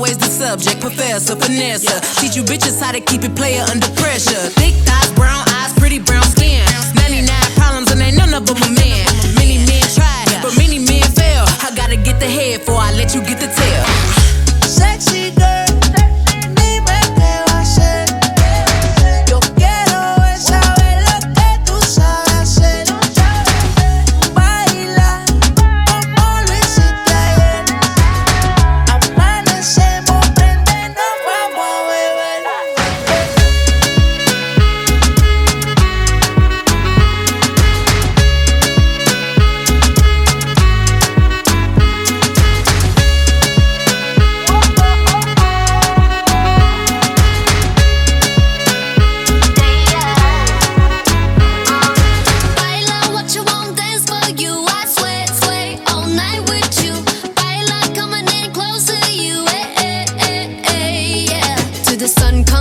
always the subject, professor, finesser. Teach you bitches how to keep it player under pressure. Thick thighs, brown eyes, pretty brown skin. 99 problems and ain't none of them a man. Many men tried, but many men fail. I gotta get the head before I let you get the tail. Sexy girl, dime qué va a hacer. Yo quiero es saber lo que tú sabes hacer. Baila como lo hiciste ayer. Amanecemos, prende, nos vamos a beber. Baila what you want, dance for you. I swear, sway all night with you. Baila coming in close to you, yeah. To the sun.